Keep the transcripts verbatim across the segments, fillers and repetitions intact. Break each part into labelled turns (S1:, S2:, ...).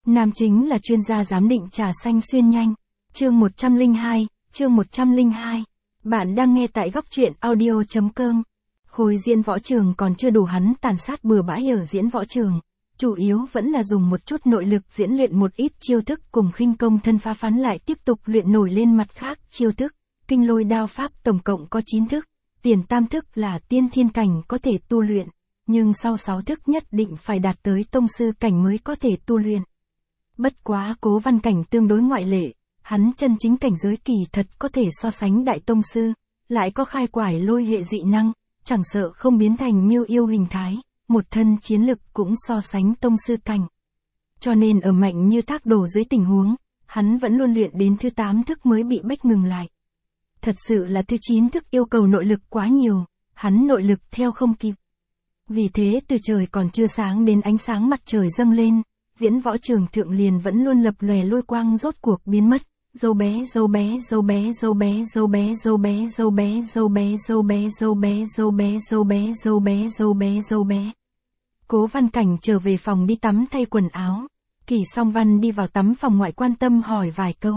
S1: Nam chính là chuyên gia giám định trà xanh xuyên nhanh. Chương một trăm lẻ hai, chương một trăm lẻ hai. Bạn đang nghe tại góc truyện audio chấm com. Khối diễn võ trường còn chưa đủ hắn tàn sát bừa bãi ở diễn võ trường. Chủ yếu vẫn là dùng một chút nội lực diễn luyện một ít chiêu thức cùng khinh công thân phá phán lại tiếp tục luyện nổi lên mặt khác chiêu thức. Kinh lôi đao pháp tổng cộng có chín thức. Tiền tam thức là tiên thiên cảnh có thể tu luyện. Nhưng sau sáu thức nhất định phải đạt tới tông sư cảnh mới có thể tu luyện. Bất quá Cố Văn Cảnh tương đối ngoại lệ, hắn chân chính cảnh giới kỳ thật có thể so sánh đại tông sư, lại có khai quải lôi hệ dị năng, chẳng sợ không biến thành miêu yêu hình thái, một thân chiến lực cũng so sánh tông sư cảnh. Cho nên ở mạnh như thác đổ dưới tình huống, hắn vẫn luôn luyện đến thứ tám thức mới bị bách ngừng lại. Thật sự là thứ chín thức yêu cầu nội lực quá nhiều, hắn nội lực theo không kịp. Vì thế từ trời còn chưa sáng đến ánh sáng mặt trời dâng lên, diễn võ trường thượng liền vẫn luôn lập lòe lôi quang rốt cuộc biến mất. Dâu bé dâu bé dâu bé dâu bé dâu bé dâu bé dâu bé dâu bé dâu bé dâu bé dâu bé dâu bé dâu bé dâu bé dâu bé. Cố Văn Cảnh trở về phòng đi tắm thay quần áo. Kỳ Song Văn đi vào tắm phòng ngoại quan tâm hỏi vài câu.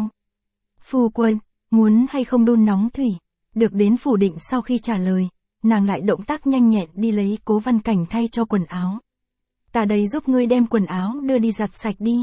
S1: Phu quân, muốn hay không đun nóng thủy? Được đến phủ định sau khi trả lời, nàng lại động tác nhanh nhẹn đi lấy Cố Văn Cảnh thay cho quần áo. Ta đây giúp ngươi đem quần áo đưa đi giặt sạch đi.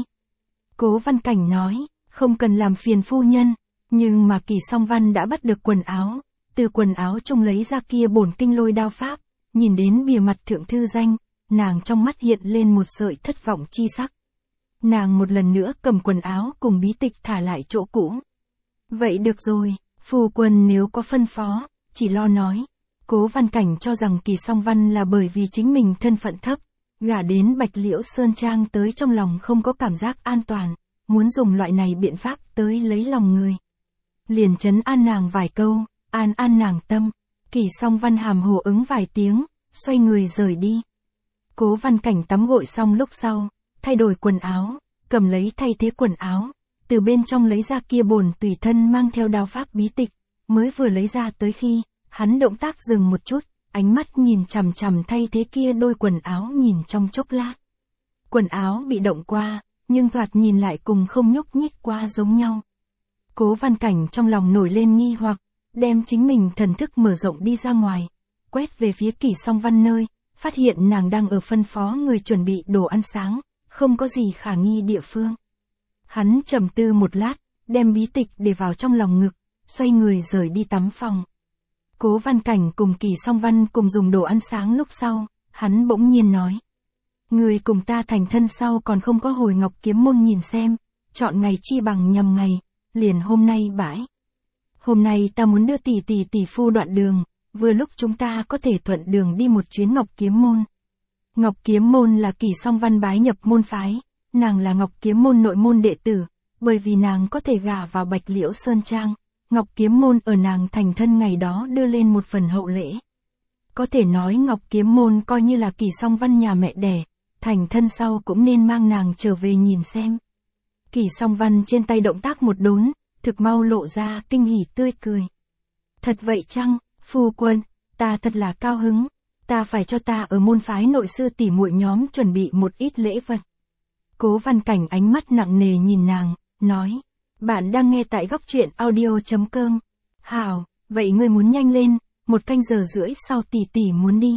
S1: Cố Văn Cảnh nói, không cần làm phiền phu nhân, nhưng mà Kỳ Song Văn đã bắt được quần áo, từ quần áo trông lấy ra kia bổn kinh lôi đao pháp, nhìn đến bìa mặt thượng thư danh, nàng trong mắt hiện lên một sợi thất vọng chi sắc. Nàng một lần nữa cầm quần áo cùng bí tịch thả lại chỗ cũ. Vậy được rồi, phu quân nếu có phân phó, chỉ lo nói. Cố Văn Cảnh cho rằng Kỳ Song Văn là bởi vì chính mình thân phận thấp, gả đến Bạch Liễu Sơn Trang tới trong lòng không có cảm giác an toàn, muốn dùng loại này biện pháp tới lấy lòng người. Liền trấn an nàng vài câu, an an nàng tâm. Kỳ Song Văn hàm hồ ứng vài tiếng, xoay người rời đi. Cố Văn Cảnh tắm gội xong lúc sau, thay đổi quần áo, cầm lấy thay thế quần áo, từ bên trong lấy ra kia bổn tùy thân mang theo đao pháp bí tịch, mới vừa lấy ra tới khi, hắn động tác dừng một chút, ánh mắt nhìn chằm chằm thay thế kia đôi quần áo nhìn trong chốc lát. Quần áo bị động qua, nhưng thoạt nhìn lại cùng không nhúc nhích qua giống nhau. Cố Văn Cảnh trong lòng nổi lên nghi hoặc, đem chính mình thần thức mở rộng đi ra ngoài, quét về phía Kỳ Song Văn nơi, phát hiện nàng đang ở phân phó người chuẩn bị đồ ăn sáng, không có gì khả nghi địa phương. Hắn trầm tư một lát, đem bí tịch để vào trong lòng ngực, xoay người rời đi tắm phòng. Cố Văn Cảnh cùng Kỳ Song Văn cùng dùng đồ ăn sáng lúc sau, hắn bỗng nhiên nói. Người cùng ta thành thân sau còn không có hồi Ngọc Kiếm Môn nhìn xem, chọn ngày chi bằng nhằm ngày, liền hôm nay bãi. Hôm nay ta muốn đưa tỷ tỷ tỷ phu đoạn đường, vừa lúc chúng ta có thể thuận đường đi một chuyến Ngọc Kiếm Môn. Ngọc Kiếm Môn là Kỳ Song Văn bái nhập môn phái, nàng là Ngọc Kiếm Môn nội môn đệ tử, bởi vì nàng có thể gả vào Bạch Liễu Sơn Trang, Ngọc Kiếm Môn ở nàng thành thân ngày đó đưa lên một phần hậu lễ. Có thể nói Ngọc Kiếm Môn coi như là Kỳ Song Văn nhà mẹ đẻ, thành thân sau cũng nên mang nàng trở về nhìn xem. Kỳ Song Văn trên tay động tác một đốn, thực mau lộ ra kinh hỉ tươi cười. Thật vậy chăng, phu quân, ta thật là cao hứng, ta phải cho ta ở môn phái nội sư tỉ muội nhóm chuẩn bị một ít lễ vật. Cố Văn Cảnh ánh mắt nặng nề nhìn nàng, nói, bạn đang nghe tại góc truyện audio chấm com. Hảo, vậy ngươi muốn nhanh lên, một canh giờ rưỡi sau tỷ tỷ muốn đi.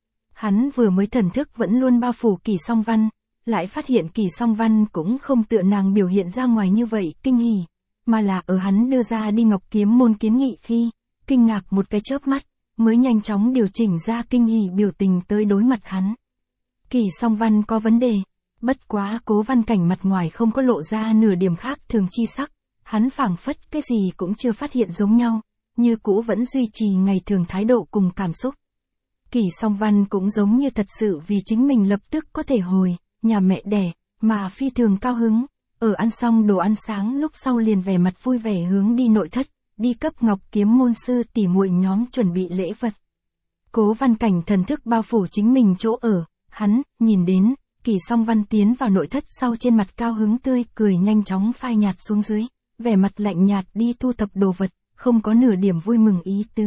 S1: Hắn vừa mới thần thức vẫn luôn bao phủ Kỳ Song Văn, lại phát hiện Kỳ Song Văn cũng không tựa nàng biểu hiện ra ngoài như vậy kinh hỉ, mà là ở hắn đưa ra đi Ngọc Kiếm Môn kiến nghị khi, kinh ngạc một cái chớp mắt, mới nhanh chóng điều chỉnh ra kinh hỉ biểu tình tới đối mặt hắn. Kỳ Song Văn có vấn đề, bất quá Cố Văn Cảnh mặt ngoài không có lộ ra nửa điểm khác thường chi sắc, hắn phảng phất cái gì cũng chưa phát hiện giống nhau, như cũ vẫn duy trì ngày thường thái độ cùng cảm xúc. Kỳ Song Văn cũng giống như thật sự vì chính mình lập tức có thể hồi nhà mẹ đẻ, mà phi thường cao hứng, ở ăn xong đồ ăn sáng lúc sau liền vẻ mặt vui vẻ hướng đi nội thất, đi cấp Ngọc Kiếm Môn sư tỉ muội nhóm chuẩn bị lễ vật. Cố Văn Cảnh thần thức bao phủ chính mình chỗ ở, hắn nhìn đến Kỳ Song Văn tiến vào nội thất sau trên mặt cao hứng tươi cười nhanh chóng phai nhạt xuống dưới, vẻ mặt lạnh nhạt đi thu thập đồ vật, không có nửa điểm vui mừng ý tứ.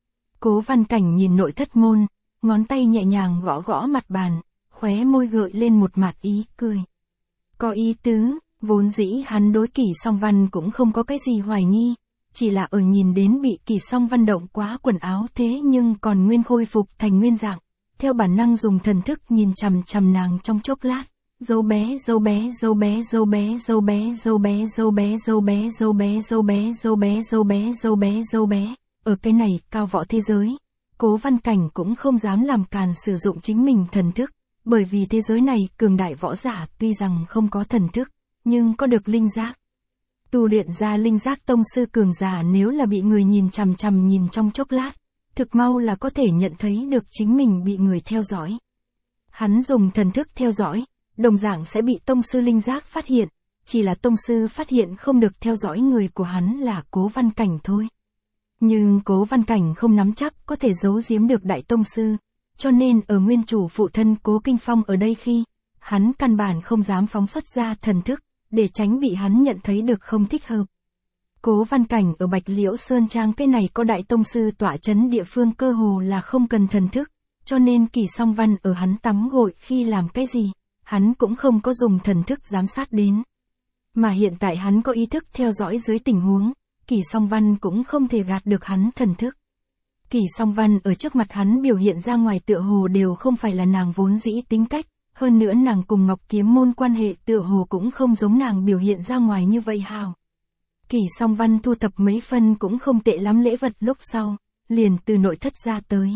S1: Cố Văn Cảnh nhìn nội thất môn, ngón tay nhẹ nhàng gõ gõ mặt bàn, khóe môi gợi lên một mạt ý cười. Có ý tứ, vốn dĩ hắn đối Kỷ Song Văn cũng không có cái gì hoài nghi, chỉ là ở nhìn đến bị Kỷ Song Văn động quá quần áo thế nhưng còn nguyên khôi phục thành nguyên dạng, theo bản năng dùng thần thức nhìn chằm chằm nàng trong chốc lát. Dâu bé, dâu bé, dâu bé, dâu bé, dâu bé, dâu bé, dâu bé, dâu bé, dâu bé, dâu bé, dâu bé, dâu bé, dâu bé, dâu bé. Ở cái này cao võ thế giới, Cố Văn Cảnh cũng không dám làm càn sử dụng chính mình thần thức, bởi vì thế giới này cường đại võ giả tuy rằng không có thần thức, nhưng có được linh giác. Tu luyện ra linh giác tông sư cường giả nếu là bị người nhìn chằm chằm nhìn trong chốc lát, thực mau là có thể nhận thấy được chính mình bị người theo dõi. Hắn dùng thần thức theo dõi, đồng dạng sẽ bị tông sư linh giác phát hiện, chỉ là tông sư phát hiện không được theo dõi người của hắn là Cố Văn Cảnh thôi. Nhưng Cố Văn Cảnh không nắm chắc có thể giấu giếm được đại tông sư, cho nên ở nguyên chủ phụ thân Cố Kinh Phong ở đây khi, hắn căn bản không dám phóng xuất ra thần thức, để tránh bị hắn nhận thấy được không thích hợp. Cố Văn Cảnh ở Bạch Liễu Sơn Trang cái này có đại tông sư tọa chấn địa phương cơ hồ là không cần thần thức, cho nên Kỷ Song Văn ở hắn tắm gội khi làm cái gì, hắn cũng không có dùng thần thức giám sát đến. Mà hiện tại hắn có ý thức theo dõi dưới tình huống, Kỷ Song Văn cũng không thể gạt được hắn thần thức. Kỷ Song Văn ở trước mặt hắn biểu hiện ra ngoài tựa hồ đều không phải là nàng vốn dĩ tính cách, hơn nữa nàng cùng Ngọc Kiếm Môn quan hệ tựa hồ cũng không giống nàng biểu hiện ra ngoài như vậy hào. Kỷ Song Văn thu thập mấy phân cũng không tệ lắm lễ vật lúc sau, liền từ nội thất ra tới.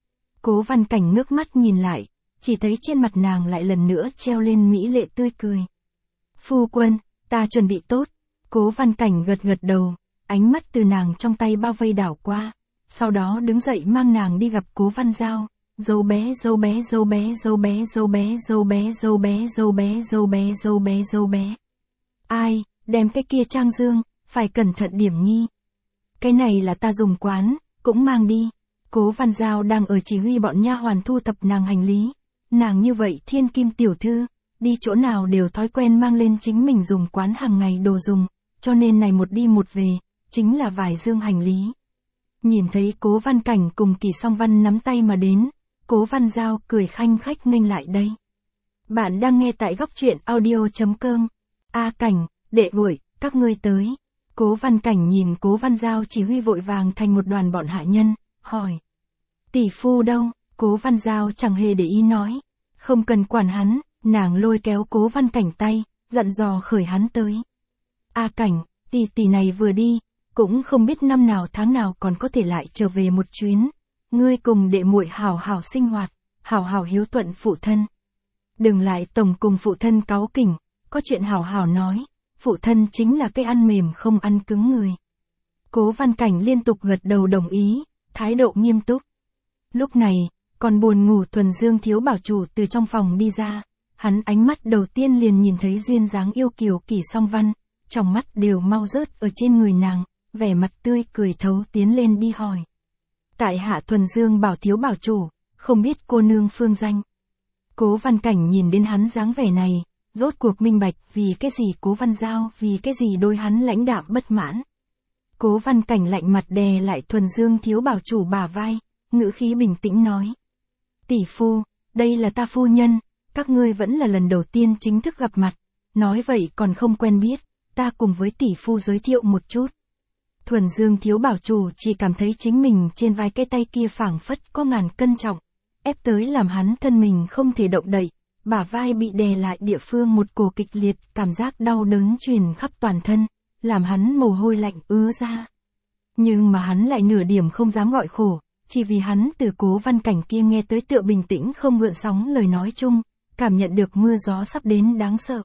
S1: Cố Văn Cảnh ngước mắt nhìn lại, chỉ thấy trên mặt nàng lại lần nữa treo lên mỹ lệ tươi cười. Phu quân, ta chuẩn bị tốt. Cố Văn Cảnh gật gật đầu, ánh mắt từ nàng trong tay bao vây đảo qua, sau đó đứng dậy mang nàng đi gặp Cố Văn Giao. Dâu bé, dâu bé, dâu bé, dâu bé, dâu bé, dâu bé, dâu bé, dâu bé, dâu bé, dâu bé, dâu bé. Ai, đem cái kia trang dương, phải cẩn thận điểm nhi. Cái này là ta dùng quán, cũng mang đi. Cố Văn Giao đang ở chỉ huy bọn nha hoàn thu thập nàng hành lý. Nàng như vậy thiên kim tiểu thư, đi chỗ nào đều thói quen mang lên chính mình dùng quán hàng ngày đồ dùng, cho nên này một đi một về, chính là vài dương hành lý. Nhìn thấy Cố Văn Cảnh cùng Kỷ Song Văn nắm tay mà đến, Cố Văn Giao cười khanh khách nghênh lại đây. Bạn đang nghe tại góc truyện audio chấm com. A Cảnh, đệ muội, các ngươi tới. Cố Văn Cảnh nhìn Cố Văn Giao chỉ huy vội vàng thành một đoàn bọn hạ nhân, hỏi. Tỷ phu đâu? Cố Văn Giao chẳng hề để ý nói. Không cần quản hắn, nàng lôi kéo Cố Văn Cảnh tay, dặn dò khởi hắn tới. A Cảnh, tỷ tỷ này vừa đi, cũng không biết năm nào tháng nào còn có thể lại trở về một chuyến. Ngươi cùng đệ muội hảo hảo sinh hoạt, hảo hảo hiếu thuận phụ thân. Đừng lại tổng cùng phụ thân cáu kỉnh, có chuyện hảo hảo nói, phụ thân chính là cái ăn mềm không ăn cứng người. Cố Văn Cảnh liên tục gật đầu đồng ý, thái độ nghiêm túc. Lúc này, còn buồn ngủ Thuần Dương thiếu bảo chủ từ trong phòng đi ra, hắn ánh mắt đầu tiên liền nhìn thấy duyên dáng yêu kiều Kỷ Song Văn, trong mắt đều mau rớt ở trên người nàng, vẻ mặt tươi cười thấu tiến lên đi hỏi. Tại hạ Thuần Dương bảo thiếu bảo chủ, không biết cô nương phương danh. Cố Văn Cảnh nhìn đến hắn dáng vẻ này, rốt cuộc minh bạch vì cái gì Cố Văn Giao, vì cái gì đôi hắn lãnh đạm bất mãn. Cố Văn Cảnh lạnh mặt đè lại Thuần Dương thiếu bảo chủ bả vai, ngữ khí bình tĩnh nói. Tỷ phu, đây là ta phu nhân, các ngươi vẫn là lần đầu tiên chính thức gặp mặt, nói vậy còn không quen biết, ta cùng với tỷ phu giới thiệu một chút. Thuần Dương thiếu bảo chủ chỉ cảm thấy chính mình trên vai cái tay kia phảng phất có ngàn cân trọng, ép tới làm hắn thân mình không thể động đậy, bả vai bị đè lại địa phương một cổ kịch liệt, cảm giác đau đớn truyền khắp toàn thân, làm hắn mồ hôi lạnh ứa ra. Nhưng mà hắn lại nửa điểm không dám gọi khổ, chỉ vì hắn từ Cố Văn Cảnh kia nghe tới tựa bình tĩnh không gợn sóng lời nói chung, cảm nhận được mưa gió sắp đến đáng sợ.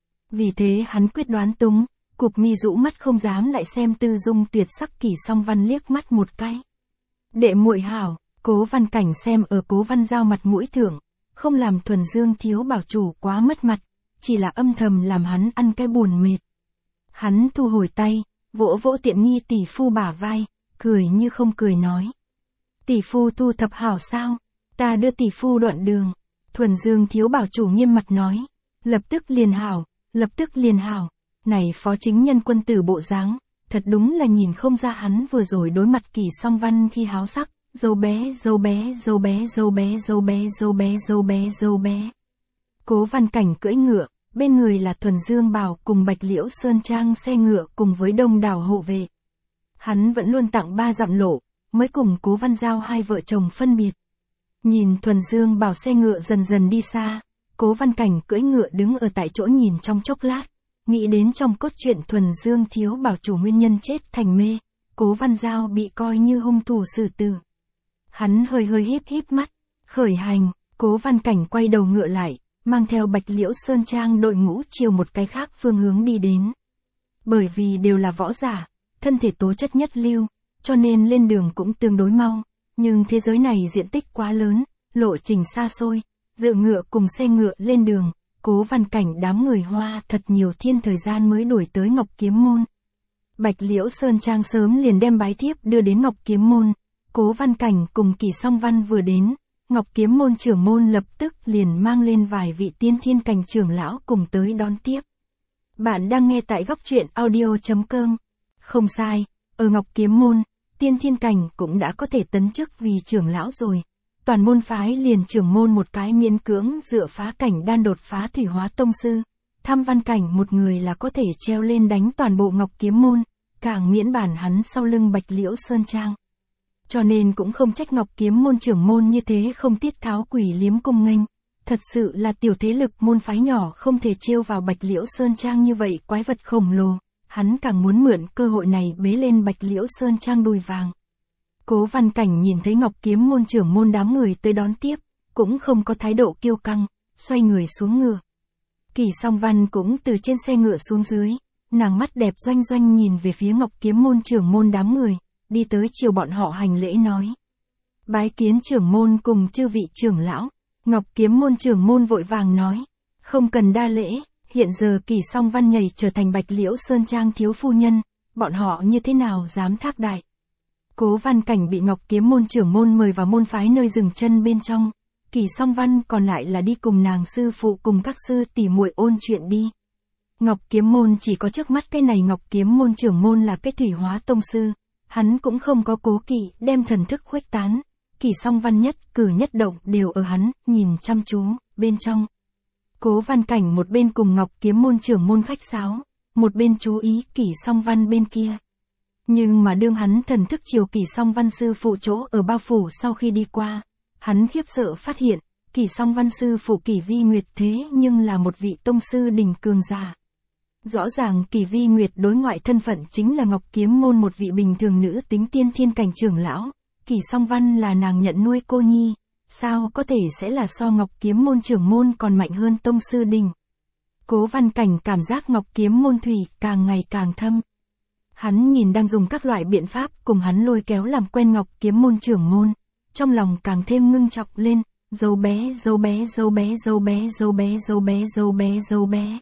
S1: Vì thế hắn quyết đoán túng, cụp mi rũ mắt không dám lại xem tư dung tuyệt sắc Kỷ Song Văn liếc mắt một cái. Đệ muội hảo, Cố Văn Cảnh xem ở Cố Văn Giao mặt mũi thưởng, không làm Thuần Dương thiếu bảo chủ quá mất mặt, chỉ là âm thầm làm hắn ăn cái buồn mệt. Hắn thu hồi tay, vỗ vỗ tiện nghi tỷ phu bả vai, cười như không cười nói. Tỷ phu thu thập hảo sao, ta đưa tỷ phu đoạn đường. Thuần Dương thiếu bảo chủ nghiêm mặt nói, lập tức liền hảo, lập tức liền hảo. Này phó chính nhân quân tử bộ dáng, thật đúng là nhìn không ra hắn vừa rồi đối mặt Kỷ Song Văn khi háo sắc. Dâu bé, dâu bé, dâu bé, dâu bé, dâu bé, dâu bé, dâu bé, dâu bé. Cố Văn Cảnh cưỡi ngựa, bên người là Thuần Dương Bảo cùng Bạch Liễu Sơn Trang xe ngựa cùng với đông đảo hộ vệ. Hắn vẫn luôn tặng ba dặm lộ, mới cùng Cố Văn Giao hai vợ chồng phân biệt. Nhìn Thuần Dương Bảo xe ngựa dần dần đi xa, Cố Văn Cảnh cưỡi ngựa đứng ở tại chỗ nhìn trong chốc lát, nghĩ đến trong cốt truyện Thuần Dương thiếu bảo chủ nguyên nhân chết thành mê, Cố Văn Giao bị coi như hung thủ xử tử. Hắn hơi hơi híp híp mắt, khởi hành, Cố Văn Cảnh quay đầu ngựa lại, mang theo Bạch Liễu Sơn Trang đội ngũ chiều một cái khác phương hướng đi đến. Bởi vì đều là võ giả, thân thể tố chất nhất lưu, cho nên lên đường cũng tương đối mau, nhưng thế giới này diện tích quá lớn, lộ trình xa xôi, dựa ngựa cùng xe ngựa lên đường, Cố Văn Cảnh đám người Hoa thật nhiều thiên thời gian mới đuổi tới Ngọc Kiếm Môn. Bạch Liễu Sơn Trang sớm liền đem bái thiếp đưa đến Ngọc Kiếm Môn, Cố Văn Cảnh cùng Kỷ Song Văn vừa đến, Ngọc Kiếm Môn trưởng môn lập tức liền mang lên vài vị tiên thiên cảnh trưởng lão cùng tới đón tiếp. Bạn đang nghe tại góc truyện audio chấm com. Không sai, ở Ngọc Kiếm Môn, tiên thiên cảnh cũng đã có thể tấn chức vì trưởng lão rồi. Toàn môn phái liền trưởng môn một cái miễn cưỡng dựa phá cảnh đan đột phá thủy hóa tông sư. Tham Văn Cảnh một người là có thể treo lên đánh toàn bộ Ngọc Kiếm Môn, càng miễn bản hắn sau lưng Bạch Liễu Sơn Trang. Cho nên cũng không trách Ngọc Kiếm Môn trưởng môn như thế không tiết tháo quỷ liếm cung nghênh. Thật sự là tiểu thế lực môn phái nhỏ không thể trêu vào Bạch Liễu Sơn Trang như vậy quái vật khổng lồ. Hắn càng muốn mượn cơ hội này bế lên Bạch Liễu Sơn Trang đùi vàng. Cố Văn Cảnh nhìn thấy Ngọc Kiếm Môn trưởng môn đám người tới đón tiếp, cũng không có thái độ kiêu căng, xoay người xuống ngựa. Kỷ Song Văn cũng từ trên xe ngựa xuống dưới, nàng mắt đẹp doanh doanh nhìn về phía Ngọc Kiếm Môn trưởng môn đám người, đi tới chiều bọn họ hành lễ nói. Bái kiến trưởng môn cùng chư vị trưởng lão. Ngọc Kiếm Môn trưởng môn vội vàng nói, không cần đa lễ, hiện giờ Kỷ Song Văn nhảy trở thành Bạch Liễu Sơn Trang thiếu phu nhân, bọn họ như thế nào dám thác đại. Cố Văn Cảnh bị Ngọc Kiếm Môn trưởng môn mời vào môn phái nơi dừng chân bên trong, Kỷ Song Văn còn lại là đi cùng nàng sư phụ cùng các sư tỷ muội ôn chuyện đi. Ngọc Kiếm Môn chỉ có trước mắt cái này Ngọc Kiếm Môn trưởng môn là cái thủy hóa tông sư, hắn cũng không có cố kỵ đem thần thức khuếch tán. Kỷ Song Văn nhất cử nhất động đều ở hắn, nhìn chăm chú, bên trong. Cố Văn Cảnh một bên cùng Ngọc Kiếm Môn trưởng môn khách sáo, một bên chú ý Kỷ Song Văn bên kia. Nhưng mà đương hắn thần thức chiều Kỷ Song Văn sư phụ chỗ ở bao phủ sau khi đi qua, hắn khiếp sợ phát hiện, Kỷ Song Văn sư phụ Kỷ Vi Nguyệt thế nhưng là một vị tông sư đỉnh cường giả. Rõ ràng Kỷ Vi Nguyệt đối ngoại thân phận chính là Ngọc Kiếm Môn một vị bình thường nữ tính tiên thiên cảnh trưởng lão. Kỷ Song Văn là nàng nhận nuôi cô nhi, sao có thể sẽ là so Ngọc Kiếm Môn trưởng môn còn mạnh hơn tông sư đình. Cố Văn Cảnh cảm giác Ngọc Kiếm Môn thủy càng ngày càng thâm. Hắn nhìn đang dùng các loại biện pháp cùng hắn lôi kéo làm quen Ngọc Kiếm Môn trưởng môn, trong lòng càng thêm ngưng trọng lên, dâu bé dâu bé dâu bé dâu bé dâu bé dâu bé dâu bé dâu bé.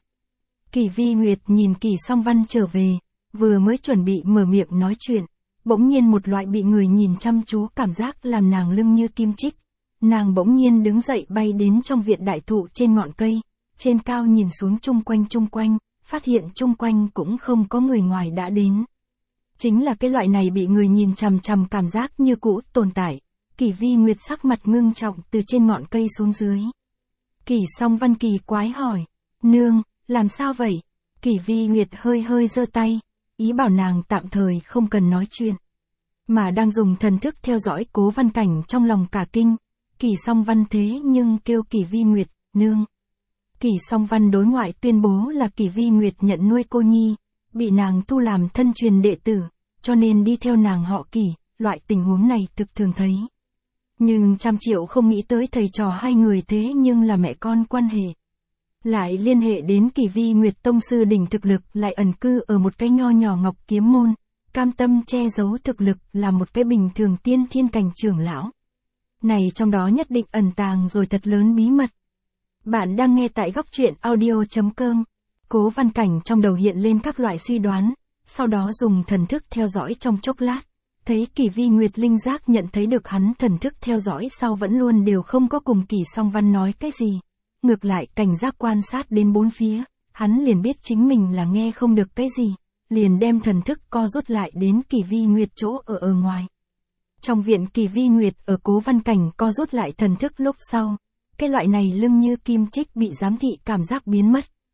S1: Kỷ Vi Nguyệt nhìn Kỷ Song Văn trở về, vừa mới chuẩn bị mở miệng nói chuyện. Bỗng nhiên một loại bị người nhìn chăm chú cảm giác làm nàng lưng như kim chích. Nàng bỗng nhiên đứng dậy bay đến trong viện đại thụ trên ngọn cây, trên cao nhìn xuống chung quanh chung quanh, phát hiện chung quanh cũng không có người ngoài đã đến. Chính là cái loại này bị người nhìn chằm chằm cảm giác như cũ tồn tại. Kỷ Vi Nguyệt sắc mặt ngưng trọng từ trên ngọn cây xuống dưới. Kỷ Song Văn kỳ quái hỏi, nương, làm sao vậy? Kỷ Vi Nguyệt hơi hơi giơ tay, ý bảo nàng tạm thời không cần nói chuyện. Mà đang dùng thần thức theo dõi Cố Văn Cảnh trong lòng cả kinh, Kỷ Song Văn thế nhưng kêu Kỷ Vi Nguyệt, nương. Kỷ Song Văn đối ngoại tuyên bố là Kỷ Vi Nguyệt nhận nuôi cô nhi, bị nàng thu làm thân truyền đệ tử, cho nên đi theo nàng họ Kỷ, loại tình huống này thực thường thấy. Nhưng trăm triệu không nghĩ tới thầy trò hai người thế nhưng là mẹ con quan hệ. Lại liên hệ đến Kỷ Vi Nguyệt tông sư đỉnh thực lực lại ẩn cư ở một cái nho nhỏ Ngọc Kiếm Môn, cam tâm che giấu thực lực là một cái bình thường tiên thiên cảnh trưởng lão. Này trong đó nhất định ẩn tàng rồi thật lớn bí mật. Bạn đang nghe tại góc truyện audio chấm com. Cố Văn Cảnh trong đầu hiện lên các loại suy đoán, sau đó dùng thần thức theo dõi trong chốc lát. Thấy Kỷ Vi Nguyệt linh giác nhận thấy được hắn thần thức theo dõi sau vẫn luôn đều không có cùng Kỷ Song Văn nói cái gì. Ngược lại cảnh giác quan sát đến bốn phía, hắn liền biết chính mình là nghe không được cái gì, liền đem thần thức co rút lại đến Kỷ Vi Nguyệt chỗ ở ở ngoài. Trong viện Kỷ Vi Nguyệt ở Cố Văn Cảnh co rút lại thần thức lúc sau, cái loại này lưng như kim chích bị giám thị cảm giác biến mất,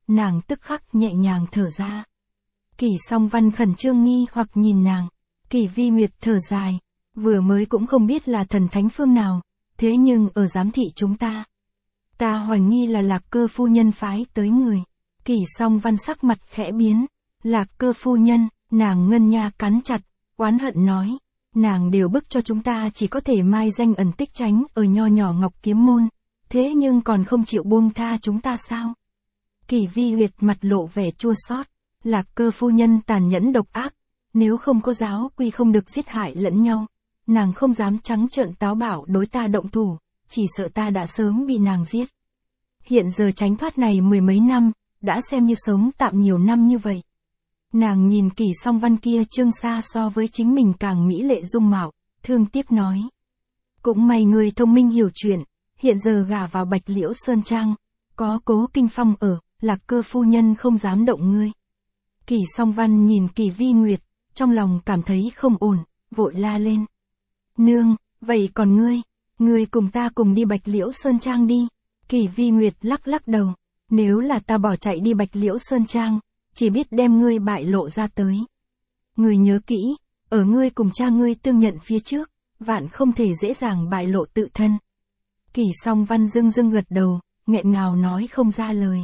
S1: nàng tức khắc nhẹ nhàng thở ra. Kỷ Song Văn khẩn trương nghi hoặc nhìn nàng. Kỷ Vi Nguyệt thở dài, vừa mới cũng không biết là thần thánh phương nào, thế nhưng ở giám thị chúng ta. Ta hoài nghi là Lạc Cơ phu nhân phái tới người. Kỷ Song Văn sắc mặt khẽ biến. Lạc Cơ phu nhân, nàng ngân nha cắn chặt, oán hận nói. Nàng đều bức cho chúng ta chỉ có thể mai danh ẩn tích tránh ở nho nhỏ Ngọc Kiếm Môn, thế nhưng còn không chịu buông tha chúng ta sao? Kỷ Vi Nguyệt mặt lộ vẻ chua xót. Lạc Cơ phu nhân tàn nhẫn độc ác, nếu không có giáo quy không được giết hại lẫn nhau, nàng không dám trắng trợn táo bạo đối ta động thủ, chỉ sợ ta đã sớm bị nàng giết. Hiện giờ tránh thoát này mười mấy năm, đã xem như sống tạm nhiều năm như vậy. Nàng nhìn Kỷ Song Văn kia trương xa so với chính mình càng mỹ lệ dung mạo, thương tiếc nói. Cũng may người thông minh hiểu chuyện, hiện giờ gả vào Bạch Liễu Sơn Trang, có Cố Kinh Phong ở, Lạc Cơ phu nhân không dám động ngươi. Kỷ Song Văn nhìn Kỷ Vi Nguyệt, trong lòng cảm thấy không ổn, vội la lên. Nương, vậy còn ngươi, ngươi cùng ta cùng đi Bạch Liễu Sơn Trang đi. Kỷ Vi Nguyệt lắc lắc đầu, nếu là ta bỏ chạy đi Bạch Liễu Sơn Trang, chỉ biết đem ngươi bại lộ ra tới. Ngươi nhớ kỹ, ở ngươi cùng cha ngươi tương nhận phía trước, vạn không thể dễ dàng bại lộ tự thân. Kỷ Song Văn dưng dưng gật đầu, nghẹn ngào nói không ra lời.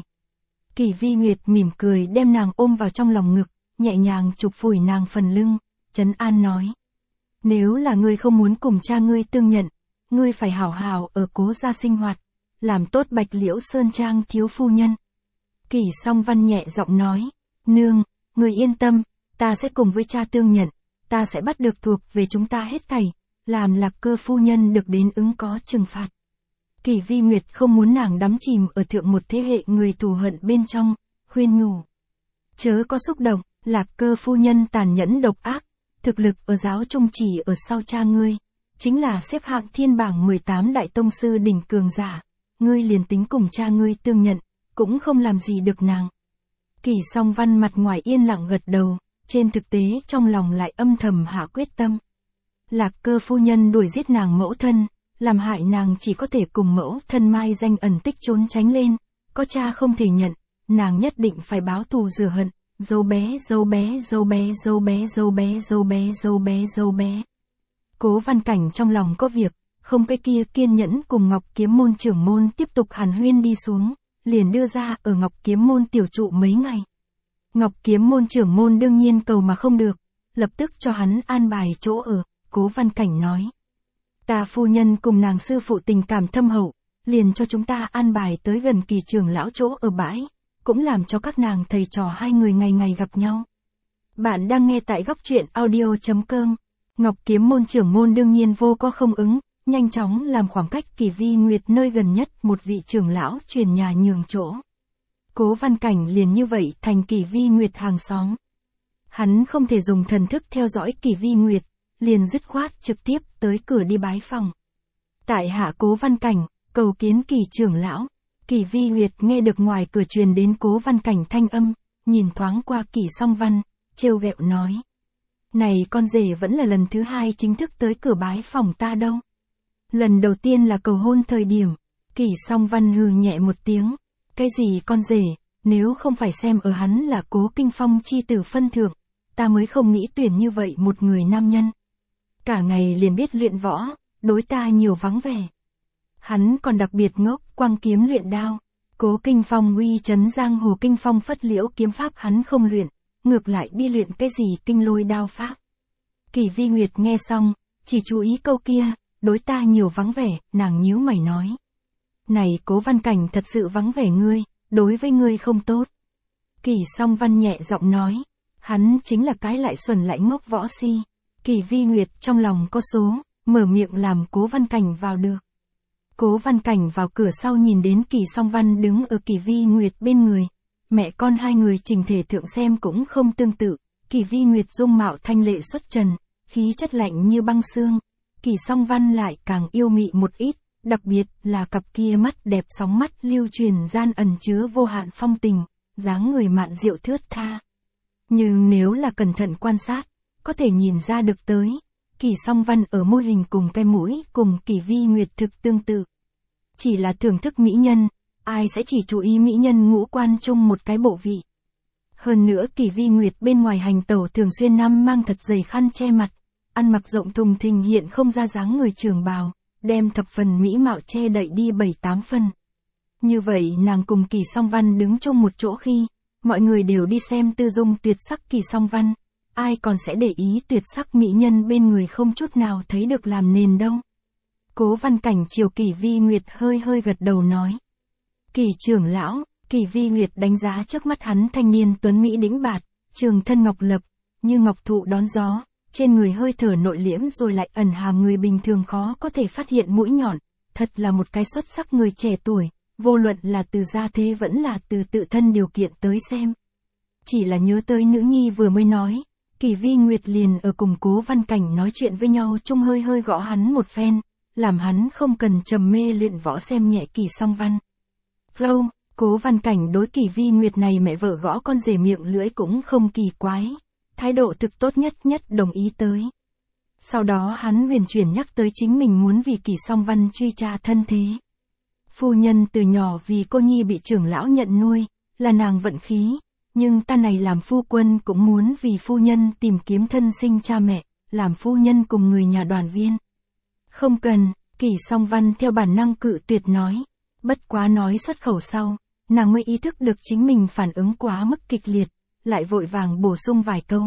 S1: Kỷ Vi Nguyệt mỉm cười đem nàng ôm vào trong lòng ngực, nhẹ nhàng chụp phủi nàng phần lưng, trấn an nói. Nếu là ngươi không muốn cùng cha ngươi tương nhận, ngươi phải hảo hảo ở Cố gia sinh hoạt, làm tốt Bạch Liễu Sơn Trang thiếu phu nhân. Kỷ Song Văn nhẹ giọng nói, nương, ngươi yên tâm, ta sẽ cùng với cha tương nhận, ta sẽ bắt được thuộc về chúng ta hết thảy, làm Lạc Cơ phu nhân được đến ứng có trừng phạt. Kỷ Vi Nguyệt không muốn nàng đắm chìm ở thượng một thế hệ người thù hận bên trong, khuyên nhủ. Chớ có xúc động, Lạc Cơ phu nhân tàn nhẫn độc ác, thực lực ở giáo trung chỉ ở sau cha ngươi, chính là xếp hạng thiên bảng mười tám đại tông sư đỉnh cường giả, ngươi liền tính cùng cha ngươi tương nhận, cũng không làm gì được nàng. Kỷ Song Văn mặt ngoài yên lặng gật đầu, trên thực tế trong lòng lại âm thầm hạ quyết tâm. Lạc Cơ phu nhân đuổi giết nàng mẫu thân, làm hại nàng chỉ có thể cùng mẫu thân mai danh ẩn tích trốn tránh lên, có cha không thể nhận, nàng nhất định phải báo thù rửa hận, dâu bé dâu bé dâu bé dâu bé dâu bé dâu bé dâu bé dâu bé. Cố Văn Cảnh trong lòng có việc, không cái kia kiên nhẫn cùng Ngọc Kiếm Môn trưởng môn tiếp tục hàn huyên đi xuống, liền đưa ra ở Ngọc Kiếm Môn tiểu trụ mấy ngày. Ngọc Kiếm Môn trưởng môn đương nhiên cầu mà không được, lập tức cho hắn an bài chỗ ở. Cố Văn Cảnh nói. Ta phu nhân cùng nàng sư phụ tình cảm thâm hậu, liền cho chúng ta an bài tới gần Kỳ trưởng lão chỗ ở bãi, cũng làm cho các nàng thầy trò hai người ngày ngày gặp nhau. Bạn đang nghe tại góc truyện audio chấm com. Ngọc Kiếm Môn trưởng môn đương nhiên vô có không ứng, nhanh chóng làm khoảng cách Kỳ Vi Nguyệt nơi gần nhất một vị trưởng lão truyền nhà nhường chỗ. Cố Văn Cảnh liền như vậy thành Kỳ Vi Nguyệt hàng xóm. Hắn không thể dùng thần thức theo dõi Kỳ Vi Nguyệt, liền dứt khoát trực tiếp tới cửa đi bái phòng. Tại hạ Cố Văn Cảnh, cầu kiến Kỳ trưởng lão. Kỳ Vi Nguyệt nghe được ngoài cửa truyền đến Cố Văn Cảnh thanh âm, nhìn thoáng qua Kỷ Song Văn, trêu ghẹo nói. Này con rể vẫn là lần thứ hai chính thức tới cửa bái phòng ta đâu. Lần đầu tiên là cầu hôn thời điểm, Kỷ Song Văn hừ nhẹ một tiếng. Cái gì con rể, nếu không phải xem ở hắn là Cố Kinh Phong chi tử phân thượng, ta mới không nghĩ tuyển như vậy một người nam nhân. Cả ngày liền biết luyện võ, đối ta nhiều vắng vẻ. Hắn còn đặc biệt ngốc, quăng kiếm luyện đao. Cố Kinh Phong uy chấn giang hồ Kinh Phong phất liễu kiếm pháp hắn không luyện, ngược lại đi luyện cái gì kinh lôi đao pháp. Kỳ Vi Nguyệt nghe xong, chỉ chú ý câu kia, đối ta nhiều vắng vẻ, nàng nhíu mày nói. Này Cố Văn Cảnh thật sự vắng vẻ ngươi, đối với ngươi không tốt. Kỷ Song Văn nhẹ giọng nói, hắn chính là cái lại xuẩn lại ngốc võ si. Kỳ Vi Nguyệt trong lòng có số, mở miệng làm Cố Văn Cảnh vào được. Cố Văn Cảnh vào cửa sau nhìn đến Kỷ Song Văn đứng ở Kỳ Vi Nguyệt bên người. Mẹ con hai người chỉnh thể thượng xem cũng không tương tự. Kỳ Vi Nguyệt dung mạo thanh lệ xuất trần, khí chất lạnh như băng xương. Kỷ Song Văn lại càng yêu mị một ít, đặc biệt là cặp kia mắt đẹp sóng mắt lưu truyền gian ẩn chứa vô hạn phong tình, dáng người mạn diệu thướt tha. Nhưng nếu là cẩn thận quan sát, có thể nhìn ra được tới, Kỷ Song Văn ở môi hình cùng cái mũi cùng Kỳ Vi Nguyệt thực tương tự. Chỉ là thưởng thức mỹ nhân, ai sẽ chỉ chú ý mỹ nhân ngũ quan chung một cái bộ vị. Hơn nữa Kỷ Vi Nguyệt bên ngoài hành tẩu thường xuyên năm mang thật dày khăn che mặt, ăn mặc rộng thùng thình hiện không ra dáng người trường bào, đem thập phần mỹ mạo che đậy đi bảy tám phần. Như vậy nàng cùng Kỷ Song Văn đứng chung một chỗ khi, mọi người đều đi xem tư dung tuyệt sắc Kỷ Song Văn, ai còn sẽ để ý tuyệt sắc mỹ nhân bên người không chút nào thấy được làm nền đâu. Cố Văn Cảnh chiều Kỷ Vi Nguyệt hơi hơi gật đầu nói. Kỷ trưởng lão, Kỷ Vi Nguyệt đánh giá trước mắt hắn thanh niên tuấn mỹ đĩnh bạt, trường thân ngọc lập, như ngọc thụ đón gió, trên người hơi thở nội liễm rồi lại ẩn hàm người bình thường khó có thể phát hiện mũi nhọn, thật là một cái xuất sắc người trẻ tuổi, vô luận là từ gia thế vẫn là từ tự thân điều kiện tới xem. Chỉ là nhớ tới nữ nhi vừa mới nói, Kỷ Vi Nguyệt liền ở cùng Cố Văn Cảnh nói chuyện với nhau chung hơi hơi gõ hắn một phen, làm hắn không cần trầm mê luyện võ xem nhẹ Kỷ Song Văn. Flow, Cố Văn Cảnh đối Kỷ Vi Nguyệt này mẹ vợ gõ con rể miệng lưỡi cũng không kỳ quái, thái độ thực tốt nhất nhất đồng ý tới. Sau đó hắn huyền chuyển nhắc tới chính mình muốn vì Kỷ Song Văn truy tra thân thế. Phu nhân từ nhỏ vì cô nhi bị trưởng lão nhận nuôi, là nàng vận khí, nhưng ta này làm phu quân cũng muốn vì phu nhân tìm kiếm thân sinh cha mẹ, làm phu nhân cùng người nhà đoàn viên. Không cần, Kỷ Song Văn theo bản năng cự tuyệt nói, bất quá nói xuất khẩu sau, nàng mới ý thức được chính mình phản ứng quá mức kịch liệt, lại vội vàng bổ sung vài câu.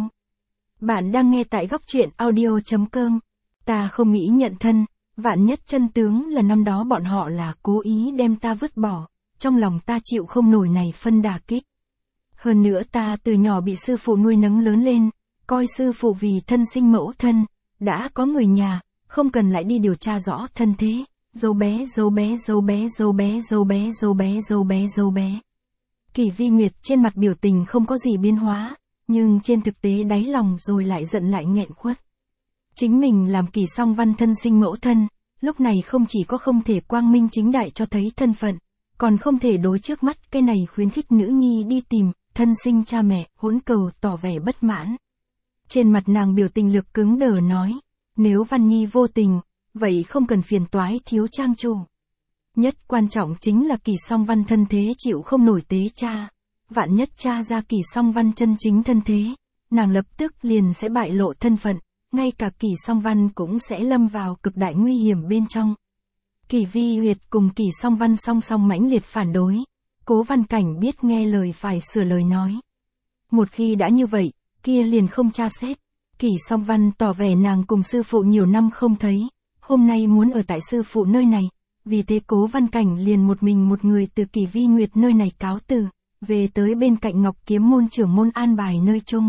S1: Bạn đang nghe tại góc truyện audio chấm com, ta không nghĩ nhận thân, vạn nhất chân tướng là năm đó bọn họ là cố ý đem ta vứt bỏ, trong lòng ta chịu không nổi này phân đả kích. Hơn nữa ta từ nhỏ bị sư phụ nuôi nấng lớn lên, coi sư phụ vì thân sinh mẫu thân, đã có người nhà, không cần lại đi điều tra rõ thân thế, dâu bé dâu bé dâu bé dâu bé dâu bé dâu bé dâu bé dâu bé. Kỷ Vi Nguyệt trên mặt biểu tình không có gì biến hóa, nhưng trên thực tế đáy lòng rồi lại giận lại nghẹn khuất. Chính mình làm Kỷ Song Văn thân sinh mẫu thân, lúc này không chỉ có không thể quang minh chính đại cho thấy thân phận, còn không thể đối trước mắt cái này khuyến khích nữ nhi đi tìm thân sinh cha mẹ, hỗn cầu tỏ vẻ bất mãn. Trên mặt nàng biểu tình lực cứng đờ nói, nếu Văn Nhi vô tình, vậy không cần phiền toái thiếu trang chủ. Nhất quan trọng chính là Kỷ Song Văn thân thế chịu không nổi tế cha, vạn nhất cha ra Kỷ Song Văn chân chính thân thế, nàng lập tức liền sẽ bại lộ thân phận, ngay cả Kỷ Song Văn cũng sẽ lâm vào cực đại nguy hiểm bên trong. Kỷ Vi Nguyệt cùng Kỷ Song Văn song song mãnh liệt phản đối, Cố Văn Cảnh biết nghe lời phải sửa lời nói. Một khi đã như vậy, kia liền không tra xét. Kỷ Song Văn tỏ vẻ nàng cùng sư phụ nhiều năm không thấy, hôm nay muốn ở tại sư phụ nơi này, vì thế Cố Văn Cảnh liền một mình một người từ Kỷ Vi Nguyệt nơi này cáo từ, về tới bên cạnh Ngọc Kiếm môn trưởng môn an bài nơi chung.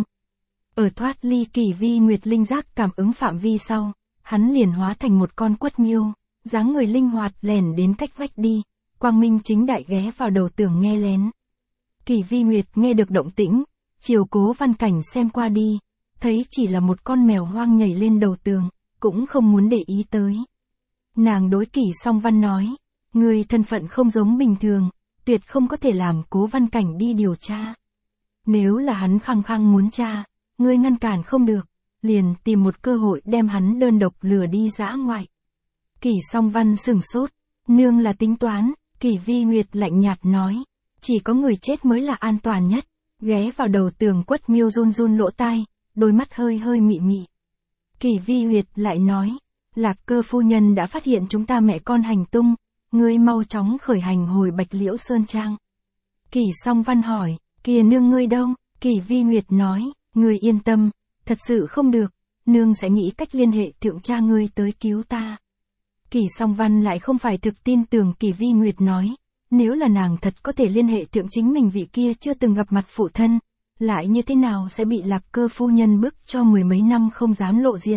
S1: Ở thoát ly Kỷ Vi Nguyệt linh giác cảm ứng phạm vi sau, hắn liền hóa thành một con quất miêu, dáng người linh hoạt lẻn đến cách vách đi, quang minh chính đại ghé vào đầu tường nghe lén. Kỷ Vi Nguyệt nghe được động tĩnh, chiều Cố Văn Cảnh xem qua đi, thấy chỉ là một con mèo hoang nhảy lên đầu tường, cũng không muốn để ý tới. Nàng đối Kỷ Song Văn nói, người thân phận không giống bình thường, tuyệt không có thể làm Cố Văn Cảnh đi điều tra. Nếu là hắn khăng khăng muốn tra, ngươi ngăn cản không được, liền tìm một cơ hội đem hắn đơn độc lừa đi dã ngoại. Kỷ Song Văn sửng sốt, nương là tính toán, Kỷ Vi Nguyệt lạnh nhạt nói, chỉ có người chết mới là an toàn nhất, ghé vào đầu tường quất miêu run run lỗ tai, đôi mắt hơi hơi mị mị. Kỷ Vi Nguyệt lại nói, Lạc Cơ phu nhân đã phát hiện chúng ta mẹ con hành tung, ngươi mau chóng khởi hành hồi Bạch Liễu Sơn Trang. Kỷ Song Văn hỏi, kìa nương ngươi đâu? Kỷ Vi Nguyệt nói, ngươi yên tâm, thật sự không được, nương sẽ nghĩ cách liên hệ thượng cha ngươi tới cứu ta. Kỷ Song Văn lại không phải thực tin tưởng Kỷ Vi Nguyệt nói, nếu là nàng thật có thể liên hệ thượng chính mình vị kia chưa từng gặp mặt phụ thân, lại như thế nào sẽ bị Lạc Cơ phu nhân bức cho mười mấy năm không dám lộ diện.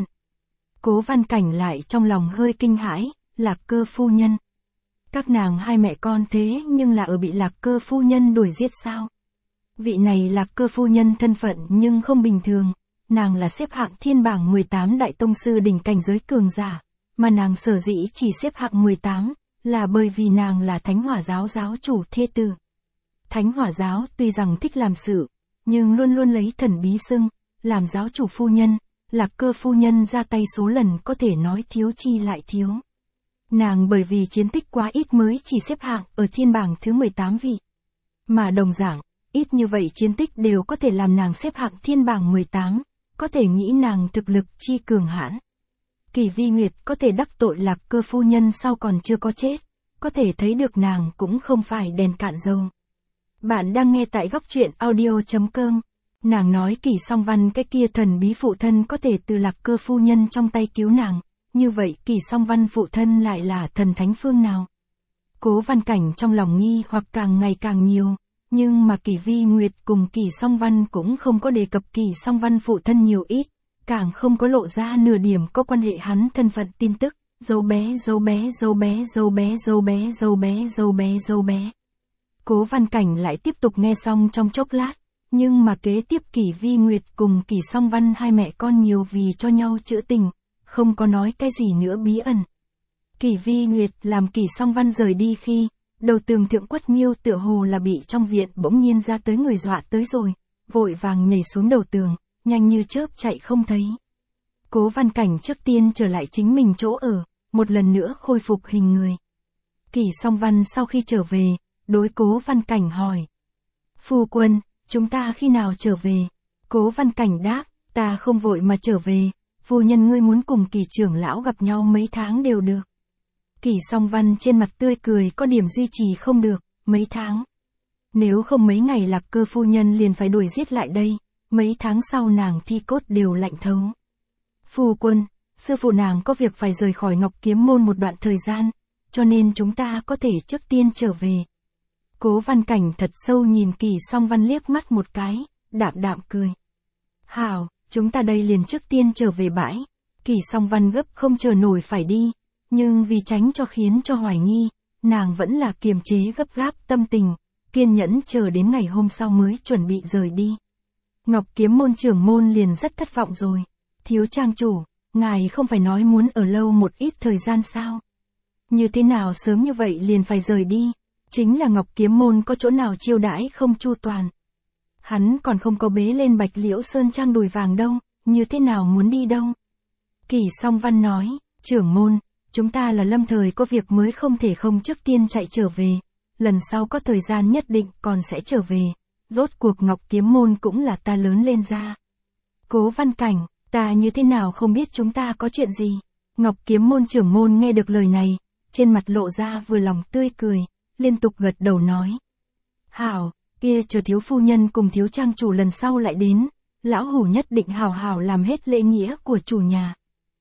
S1: Cố Văn Cảnh lại trong lòng hơi kinh hãi, Lạc Cơ phu nhân. Các nàng hai mẹ con thế nhưng là ở bị Lạc Cơ phu nhân đuổi giết sao? Vị này Lạc Cơ phu nhân thân phận nhưng không bình thường, nàng là xếp hạng thiên bảng mười tám đại tông sư đỉnh cảnh giới cường giả, mà nàng sở dĩ chỉ xếp hạng mười tám, là bởi vì nàng là Thánh Hỏa giáo giáo chủ thê tử. Thánh Hỏa giáo tuy rằng thích làm sự, nhưng luôn luôn lấy thần bí xưng, làm giáo chủ phu nhân, Lạc Cơ phu nhân ra tay số lần có thể nói thiếu chi lại thiếu. Nàng bởi vì chiến tích quá ít mới chỉ xếp hạng ở thiên bảng thứ mười tám vị. Mà đồng dạng, ít như vậy chiến tích đều có thể làm nàng xếp hạng thiên bảng mười tám, có thể nghĩ nàng thực lực chi cường hãn. Kỷ Vi Nguyệt có thể đắc tội Lạc Cơ phu nhân sau còn chưa có chết, có thể thấy được nàng cũng không phải đèn cạn dầu. Bạn đang nghe tại góc truyện audio chấm com. Nàng nói Kỷ Song Văn cái kia thần bí phụ thân có thể từ Lạc Cơ phu nhân trong tay cứu nàng, như vậy Kỷ Song Văn phụ thân lại là thần thánh phương nào? Cố Văn Cảnh trong lòng nghi hoặc càng ngày càng nhiều, nhưng mà Kỷ Vi Nguyệt cùng Kỷ Song Văn cũng không có đề cập Kỷ Song Văn phụ thân nhiều ít, càng không có lộ ra nửa điểm có quan hệ hắn thân phận tin tức, dấu bé dấu bé dấu bé dấu bé dấu bé dấu bé dấu bé dấu bé. Cố Văn Cảnh lại tiếp tục nghe xong trong chốc lát, nhưng mà kế tiếp Kỷ Vi Nguyệt cùng Kỷ Song Văn hai mẹ con nhiều vì cho nhau trữ tình, không có nói cái gì nữa bí ẩn. Kỷ Vi Nguyệt làm Kỷ Song Văn rời đi khi, đầu tường thượng Quất Miêu tựa hồ là bị trong viện bỗng nhiên ra tới người dọa tới rồi, vội vàng nhảy xuống đầu tường, nhanh như chớp chạy không thấy. Cố Văn Cảnh trước tiên trở lại chính mình chỗ ở, một lần nữa khôi phục hình người. Kỷ Song Văn sau khi trở về, đối Cố Văn Cảnh hỏi. Phu quân, chúng ta khi nào trở về? Cố Văn Cảnh đáp, ta không vội mà trở về, phu nhân ngươi muốn cùng Kỷ trưởng lão gặp nhau mấy tháng đều được. Kỷ Song Văn trên mặt tươi cười có điểm duy trì không được, mấy tháng. Nếu không mấy ngày Lạc Cơ phu nhân liền phải đuổi giết lại đây, mấy tháng sau nàng thi cốt đều lạnh thấu. Phu quân, sư phụ nàng có việc phải rời khỏi Ngọc Kiếm Môn một đoạn thời gian, cho nên chúng ta có thể trước tiên trở về. Cố Văn Cảnh thật sâu nhìn Kỷ Song Văn liếc mắt một cái, đạm đạm cười. Hảo, chúng ta đây liền trước tiên trở về bãi. Kỷ Song Văn gấp không chờ nổi phải đi, nhưng vì tránh cho khiến cho hoài nghi, nàng vẫn là kiềm chế gấp gáp tâm tình, kiên nhẫn chờ đến ngày hôm sau mới chuẩn bị rời đi. Ngọc Kiếm Môn trưởng môn liền rất thất vọng rồi. Thiếu trang chủ, ngài không phải nói muốn ở lâu một ít thời gian sao? Như thế nào sớm như vậy liền phải rời đi? Chính là Ngọc Kiếm Môn có chỗ nào chiêu đãi không chu toàn. Hắn còn không có bế lên Bạch Liễu Sơn Trang đùi vàng đâu, như thế nào muốn đi đâu? Kỷ Song Văn nói, trưởng môn, chúng ta là lâm thời có việc mới không thể không trước tiên chạy trở về, lần sau có thời gian nhất định còn sẽ trở về, rốt cuộc Ngọc Kiếm Môn cũng là ta lớn lên ra. Cố Văn Cảnh, ta như thế nào không biết chúng ta có chuyện gì? Ngọc Kiếm Môn trưởng môn nghe được lời này, trên mặt lộ ra vừa lòng tươi cười, liên tục gật đầu nói. Hảo, kia chờ thiếu phu nhân cùng thiếu trang chủ lần sau lại đến, lão hủ nhất định hảo hảo làm hết lễ nghĩa của chủ nhà.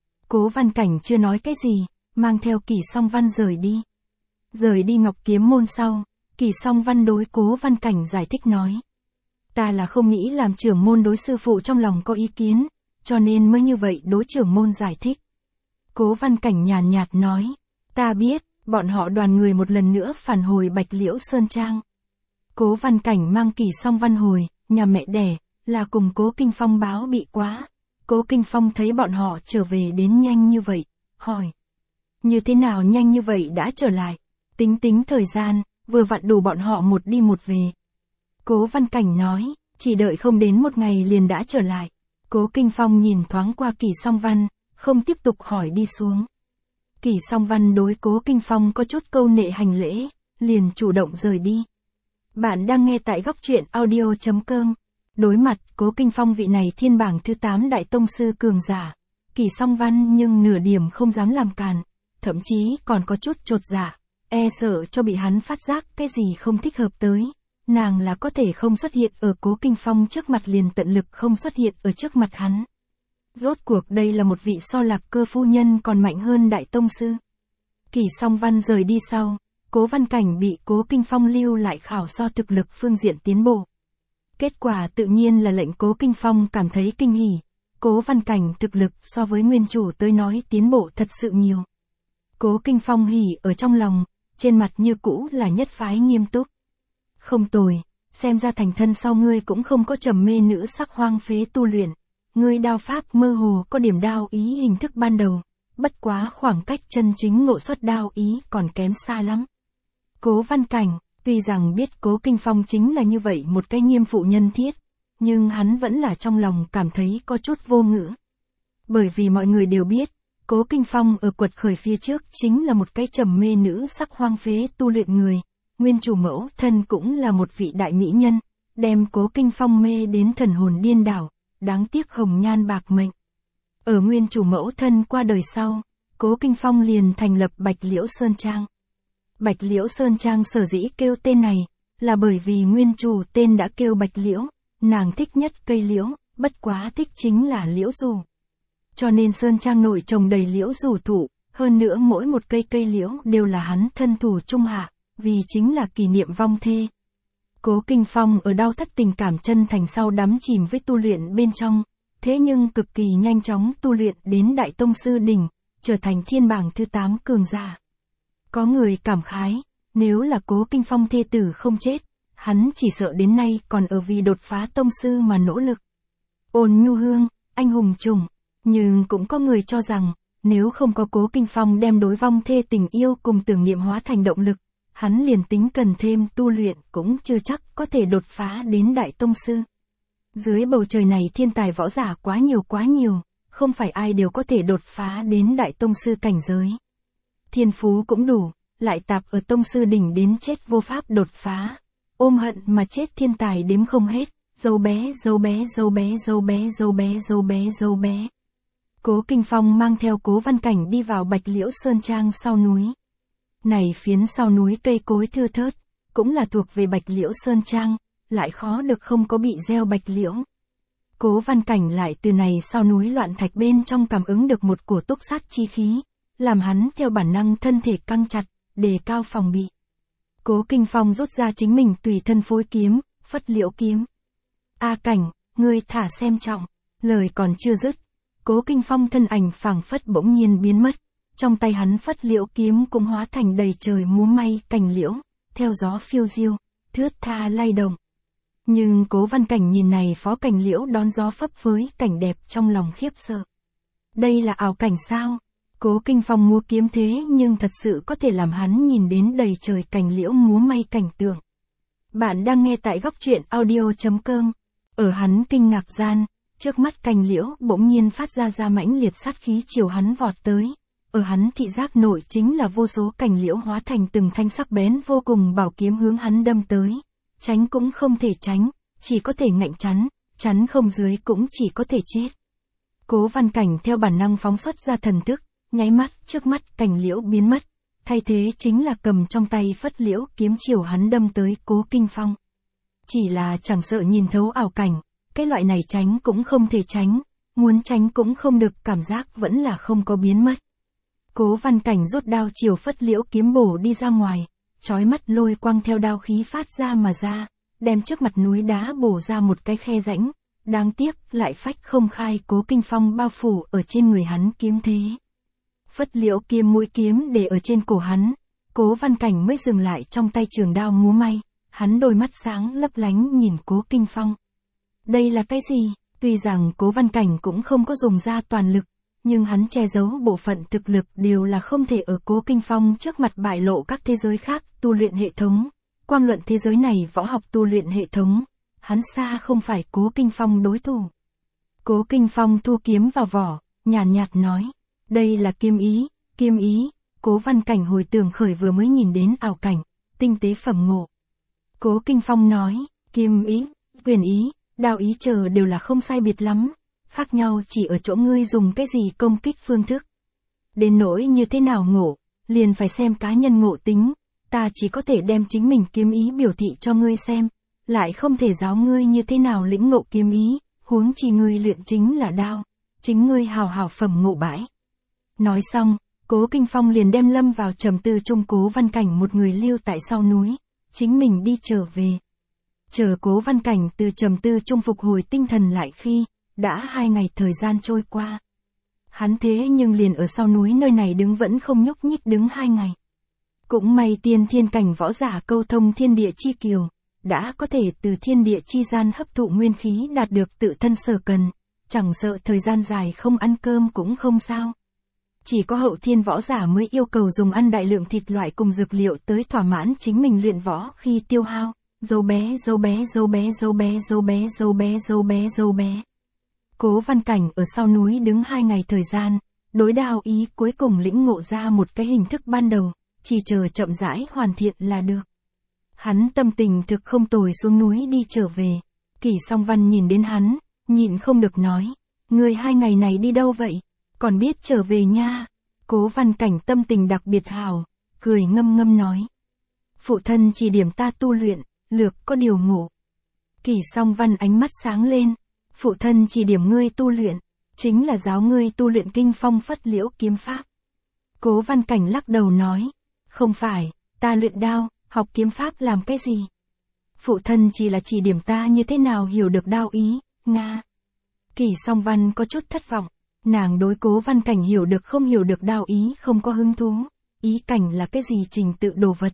S1: Cố Văn Cảnh chưa nói cái gì, mang theo Kỷ Song Văn rời đi. Rời đi Ngọc Kiếm Môn sau, Kỷ Song Văn đối Cố Văn Cảnh giải thích nói. Ta là không nghĩ làm trưởng môn đối sư phụ trong lòng có ý kiến, cho nên mới như vậy đối trưởng môn giải thích. Cố Văn Cảnh nhàn nhạt nói, ta biết, bọn họ đoàn người một lần nữa phản hồi Bạch Liễu Sơn Trang. Cố Văn Cảnh mang Kỷ Song Văn hồi, nhà mẹ đẻ, là cùng Cố Kinh Phong báo bị quá. Cố Kinh Phong thấy bọn họ trở về đến nhanh như vậy, hỏi. Như thế nào nhanh như vậy đã trở lại? Tính tính thời gian, vừa vặn đủ bọn họ một đi một về. Cố Văn Cảnh nói, chỉ đợi không đến một ngày liền đã trở lại. Cố Kinh Phong nhìn thoáng qua Kỷ Song Văn, không tiếp tục hỏi đi xuống. Kỷ Song Văn đối Cố Kinh Phong có chút câu nệ hành lễ, liền chủ động rời đi. Bạn đang nghe tại góc truyện audio chấm com. Đối mặt Cố Kinh Phong vị này thiên bảng thứ tám đại tông sư cường giả, Kỷ Song Văn nhưng nửa điểm không dám làm càn, thậm chí còn có chút chột dạ, e sợ cho bị hắn phát giác cái gì không thích hợp tới. Nàng là có thể không xuất hiện ở Cố Kinh Phong trước mặt liền tận lực không xuất hiện ở trước mặt hắn. Rốt cuộc đây là một vị so Lạc Cơ phu nhân còn mạnh hơn đại tông sư. Kỷ Song Văn rời đi sau, Cố Văn Cảnh bị Cố Kinh Phong lưu lại khảo so thực lực phương diện tiến bộ. Kết quả tự nhiên là lệnh Cố Kinh Phong cảm thấy kinh hỉ. Cố Văn Cảnh thực lực so với nguyên chủ tới nói tiến bộ thật sự nhiều. Cố Kinh Phong hỉ ở trong lòng, trên mặt như cũ là nhất phái nghiêm túc. Không tồi, xem ra thành thân sau ngươi cũng không có trầm mê nữ sắc hoang phế tu luyện. Ngươi đao pháp mơ hồ có điểm đao ý hình thức ban đầu, bất quá khoảng cách chân chính ngộ xuất đao ý còn kém xa lắm. Cố Văn Cảnh, tuy rằng biết Cố Kinh Phong chính là như vậy một cái nghiêm phụ nhân thiết, nhưng hắn vẫn là trong lòng cảm thấy có chút vô ngữ. Bởi vì mọi người đều biết, Cố Kinh Phong ở quật khởi phía trước chính là một cái trầm mê nữ sắc hoang phế tu luyện người, nguyên chủ mẫu thân cũng là một vị đại mỹ nhân, đem Cố Kinh Phong mê đến thần hồn điên đảo, đáng tiếc hồng nhan bạc mệnh. Ở nguyên chủ mẫu thân qua đời sau, Cố Kinh Phong liền thành lập Bạch Liễu Sơn Trang. Bạch Liễu Sơn Trang sở dĩ kêu tên này, là bởi vì nguyên chủ tên đã kêu Bạch Liễu, nàng thích nhất cây liễu, bất quá thích chính là liễu dù. Cho nên Sơn Trang nội trồng đầy liễu dù thụ, hơn nữa mỗi một cây cây liễu đều là hắn thân thủ trung hạ, vì chính là kỷ niệm vong thê. Cố Kinh Phong ở đau thắt tình cảm chân thành sau đắm chìm với tu luyện bên trong, thế nhưng cực kỳ nhanh chóng tu luyện đến Đại Tông Sư đỉnh, trở thành thiên bảng thứ tám cường giả. Có người cảm khái, nếu là Cố Kinh Phong thê tử không chết, hắn chỉ sợ đến nay còn ở vì đột phá Tông Sư mà nỗ lực. Ôn nhu hương, anh hùng trùng, nhưng cũng có người cho rằng, nếu không có Cố Kinh Phong đem đối vong thê tình yêu cùng tưởng niệm hóa thành động lực, hắn liền tính cần thêm tu luyện cũng chưa chắc có thể đột phá đến Đại Tông Sư. Dưới bầu trời này thiên tài võ giả quá nhiều quá nhiều, không phải ai đều có thể đột phá đến Đại Tông Sư cảnh giới. Thiên phú cũng đủ, lại tạp ở Tông Sư đỉnh đến chết vô pháp đột phá. Ôm hận mà chết thiên tài đếm không hết, dâu bé, dâu bé, dâu bé, dâu bé, dâu bé, dâu bé, dâu bé. Cố Kinh Phong mang theo Cố Văn Cảnh đi vào Bạch Liễu Sơn Trang sau núi. Này phiến sau núi cây cối thưa thớt, cũng là thuộc về Bạch Liễu Sơn Trang, lại khó được không có bị gieo bạch liễu. Cố Văn Cảnh lại từ này sau núi loạn thạch bên trong cảm ứng được một cổ túc sát chi khí, làm hắn theo bản năng thân thể căng chặt, đề cao phòng bị. Cố Kinh Phong rút ra chính mình tùy thân phối kiếm, Phất Liễu kiếm. A Cảnh, ngươi thả xem trọng, lời còn chưa dứt, Cố Kinh Phong thân ảnh phảng phất bỗng nhiên biến mất, trong tay hắn Phất Liễu kiếm cũng hóa thành đầy trời múa may cành liễu, theo gió phiêu diêu, thướt tha lay động. Nhưng Cố Văn Cảnh nhìn này phó cành liễu đón gió phấp phới cảnh đẹp trong lòng khiếp sợ. Đây là ảo cảnh sao? Cố Kinh Phong múa kiếm thế nhưng thật sự có thể làm hắn nhìn đến đầy trời cành liễu múa may cảnh tượng. Bạn đang nghe tại góc truyện audio chấm com. Ở hắn kinh ngạc gian, trước mắt cành liễu bỗng nhiên phát ra ra mãnh liệt sát khí chiều hắn vọt tới. Ở hắn thị giác nội chính là vô số cành liễu hóa thành từng thanh sắc bén vô cùng bảo kiếm hướng hắn đâm tới. Tránh cũng không thể tránh, chỉ có thể ngạnh chắn, chắn không dưới cũng chỉ có thể chết. Cố Văn Cảnh theo bản năng phóng xuất ra thần thức, nháy mắt, trước mắt cành liễu biến mất, thay thế chính là cầm trong tay Phất Liễu kiếm chiều hắn đâm tới Cố Kinh Phong. Chỉ là chẳng sợ nhìn thấu ảo cảnh, cái loại này tránh cũng không thể tránh, muốn tránh cũng không được, cảm giác vẫn là không có biến mất. Cố Văn Cảnh rút đao chiều Phất Liễu kiếm bổ đi ra ngoài, chói mắt lôi quang theo đao khí phát ra mà ra, đem trước mặt núi đá bổ ra một cái khe rãnh, đáng tiếc lại phách không khai Cố Kinh Phong bao phủ ở trên người hắn kiếm thế. Phất Liễu kiếm mũi kiếm để ở trên cổ hắn, Cố Văn Cảnh mới dừng lại trong tay trường đao múa may, hắn đôi mắt sáng lấp lánh nhìn Cố Kinh Phong. Đây là cái gì? Tuy rằng Cố Văn Cảnh cũng không có dùng ra toàn lực, nhưng hắn che giấu bộ phận thực lực đều là không thể ở Cố Kinh Phong trước mặt bại lộ các thế giới khác tu luyện hệ thống. Quan luận thế giới này võ học tu luyện hệ thống, hắn xa không phải Cố Kinh Phong đối thủ. Cố Kinh Phong thu kiếm vào vỏ, nhàn nhạt nói, đây là kiếm ý, kiếm ý. Cố Văn Cảnh hồi tưởng khởi vừa mới nhìn đến ảo cảnh, tinh tế phẩm ngộ. Cố Kinh Phong nói, kiếm ý, quyền ý, đạo ý chờ đều là không sai biệt lắm, khác nhau chỉ ở chỗ ngươi dùng cái gì công kích phương thức. Đến nỗi như thế nào ngộ, liền phải xem cá nhân ngộ tính, ta chỉ có thể đem chính mình kiếm ý biểu thị cho ngươi xem, lại không thể giáo ngươi như thế nào lĩnh ngộ kiếm ý, huống chi ngươi luyện chính là đao, chính ngươi hào hào phẩm ngộ bãi. Nói xong, Cố Kinh Phong liền đem lâm vào trầm tư chung Cố Văn Cảnh một người lưu tại sau núi, chính mình đi trở về. Chờ Cố Văn Cảnh từ trầm tư chung phục hồi tinh thần lại khi, đã hai ngày thời gian trôi qua. Hắn thế nhưng liền ở sau núi nơi này đứng vẫn không nhúc nhích đứng hai ngày. Cũng may tiên thiên cảnh võ giả câu thông thiên địa chi kiều, đã có thể từ thiên địa chi gian hấp thụ nguyên khí đạt được tự thân sở cần, chẳng sợ thời gian dài không ăn cơm cũng không sao. Chỉ có hậu thiên võ giả mới yêu cầu dùng ăn đại lượng thịt loại cùng dược liệu tới thỏa mãn chính mình luyện võ khi tiêu hao. Dâu bé, dâu bé, dâu bé, dâu bé, dâu bé, dâu bé, dâu bé, dâu bé. Cố Văn Cảnh ở sau núi đứng hai ngày thời gian, đối đao ý cuối cùng lĩnh ngộ ra một cái hình thức ban đầu, chỉ chờ chậm rãi hoàn thiện là được. Hắn tâm tình thực không tồi xuống núi đi trở về. Kỷ Song Văn nhìn đến hắn, nhịn không được nói, ngươi hai ngày này đi đâu vậy, còn biết trở về nha. Cố Văn Cảnh tâm tình đặc biệt hào, cười ngâm ngâm nói. Phụ thân chỉ điểm ta tu luyện, lược có điều ngộ. Kỷ Song Văn ánh mắt sáng lên, phụ thân chỉ điểm ngươi tu luyện, chính là giáo ngươi tu luyện kinh phong phất liễu kiếm pháp. Cố Văn Cảnh lắc đầu nói, không phải, ta luyện đao, học kiếm pháp làm cái gì? Phụ thân chỉ là chỉ điểm ta như thế nào hiểu được đao ý, nga. Kỷ Song Văn có chút thất vọng, nàng đối Cố Văn Cảnh hiểu được không hiểu được đao ý không có hứng thú, ý cảnh là cái gì trình tự đồ vật.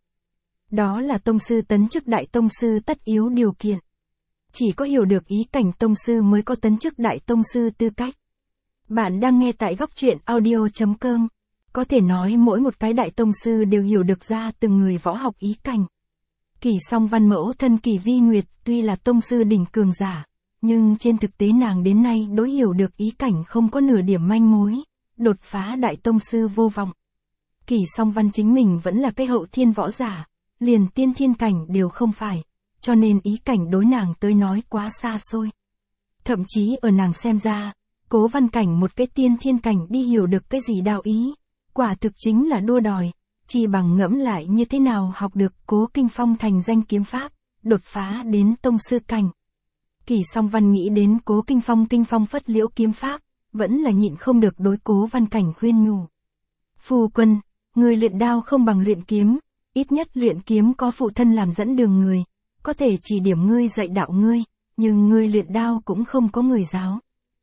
S1: Đó là tông sư tấn chức đại tông sư tất yếu điều kiện. Chỉ có hiểu được ý cảnh tông sư mới có tấn chức đại tông sư tư cách. Bạn đang nghe tại góc truyện audio chấm com. Có thể nói mỗi một cái đại tông sư đều hiểu được ra từng người võ học ý cảnh. Kỷ Song Văn mẫu thân Kỷ Vi Nguyệt tuy là tông sư đỉnh cường giả, nhưng trên thực tế nàng đến nay đối hiểu được ý cảnh không có nửa điểm manh mối, đột phá đại tông sư vô vọng. Kỷ Song Văn chính mình vẫn là cái hậu thiên võ giả, liền tiên thiên cảnh đều không phải, cho nên ý cảnh đối nàng tới nói quá xa xôi. Thậm chí ở nàng xem ra, Cố Văn Cảnh một cái tiên thiên cảnh đi hiểu được cái gì đạo ý, quả thực chính là đua đòi, chỉ bằng ngẫm lại như thế nào học được Cố Kinh Phong thành danh kiếm pháp, đột phá đến tông sư cảnh. Kỷ Song Văn nghĩ đến Cố Kinh Phong kinh phong phất liễu kiếm pháp, vẫn là nhịn không được đối Cố Văn Cảnh khuyên nhủ. Phu quân, người luyện đao không bằng luyện kiếm, ít nhất luyện kiếm có phụ thân làm dẫn đường người, có thể chỉ điểm ngươi dạy đạo ngươi, nhưng ngươi luyện đao cũng không có người giáo.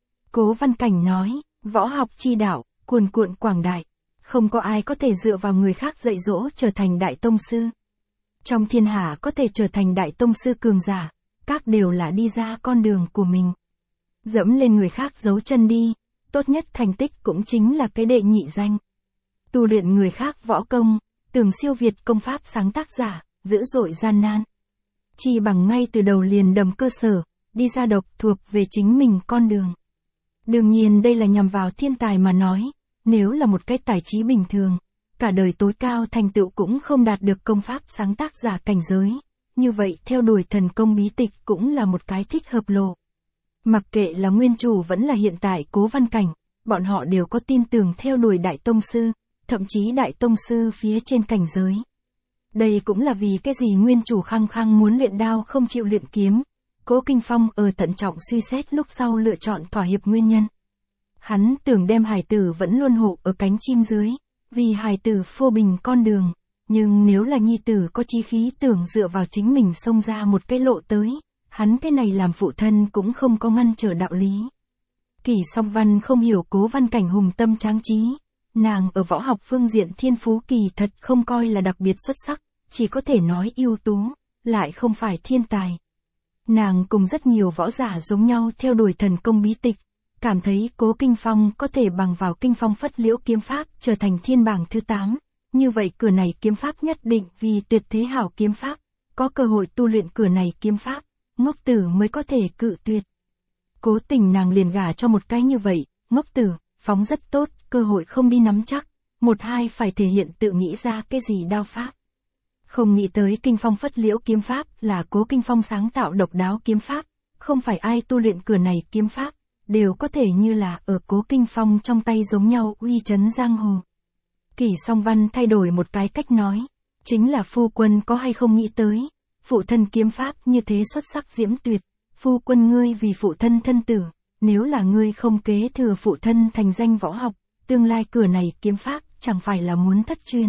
S1: Cố Văn Cảnh nói, võ học chi đạo, cuồn cuộn quảng đại, không có ai có thể dựa vào người khác dạy dỗ trở thành đại tông sư. Trong thiên hạ có thể trở thành đại tông sư cường giả, các đều là đi ra con đường của mình. Dẫm lên người khác giấu chân đi, tốt nhất thành tích cũng chính là cái đệ nhị danh. Tu luyện người khác võ công, tưởng siêu việt công pháp sáng tác giả, dữ dội gian nan. Chỉ bằng ngay từ đầu liền đầm cơ sở, đi ra độc thuộc về chính mình con đường. Đương nhiên đây là nhằm vào thiên tài mà nói, nếu là một cái tài trí bình thường, cả đời tối cao thành tựu cũng không đạt được công pháp sáng tác giả cảnh giới, như vậy theo đuổi thần công bí tịch cũng là một cái thích hợp lộ. Mặc kệ là nguyên chủ vẫn là hiện tại Cố Văn Cảnh, bọn họ đều có tin tưởng theo đuổi đại tông sư, thậm chí đại tông sư phía trên cảnh giới. Đây cũng là vì cái gì nguyên chủ khăng khăng muốn luyện đao không chịu luyện kiếm. Cố Kinh Phong ở thận trọng suy xét lúc sau lựa chọn thỏa hiệp nguyên nhân. Hắn tưởng đem hài tử vẫn luôn hộ ở cánh chim dưới, vì hài tử phô bình con đường, nhưng nếu là nhi tử có chí khí tưởng dựa vào chính mình xông ra một cái lộ tới, hắn cái này làm phụ thân cũng không có ngăn trở đạo lý. Kỷ Song Văn không hiểu Cố Văn Cảnh hùng tâm tráng trí, nàng ở võ học phương diện thiên phú kỳ thật không coi là đặc biệt xuất sắc, chỉ có thể nói ưu tú, lại không phải thiên tài. Nàng cùng rất nhiều võ giả giống nhau theo đuổi thần công bí tịch, cảm thấy Cố Kinh Phong có thể bằng vào kinh phong phất liễu kiếm pháp trở thành thiên bảng thứ tám, như vậy cửa này kiếm pháp nhất định vì tuyệt thế hảo kiếm pháp, có cơ hội tu luyện cửa này kiếm pháp, ngốc tử mới có thể cự tuyệt. Cố tình nàng liền gả cho một cái như vậy, ngốc tử, phóng rất tốt, cơ hội không đi nắm chắc, một hai phải thể hiện tự nghĩ ra cái gì đao pháp. Không nghĩ tới kinh phong phất liễu kiếm pháp là Cố Kinh Phong sáng tạo độc đáo kiếm pháp, không phải ai tu luyện cửa này kiếm pháp, đều có thể như là ở Cố Kinh Phong trong tay giống nhau uy chấn giang hồ. Kỷ Song Văn thay đổi một cái cách nói, chính là phu quân có hay không nghĩ tới, phụ thân kiếm pháp như thế xuất sắc diễm tuyệt, phu quân ngươi vì phụ thân thân tử, nếu là ngươi không kế thừa phụ thân thành danh võ học, tương lai cửa này kiếm pháp chẳng phải là muốn thất truyền.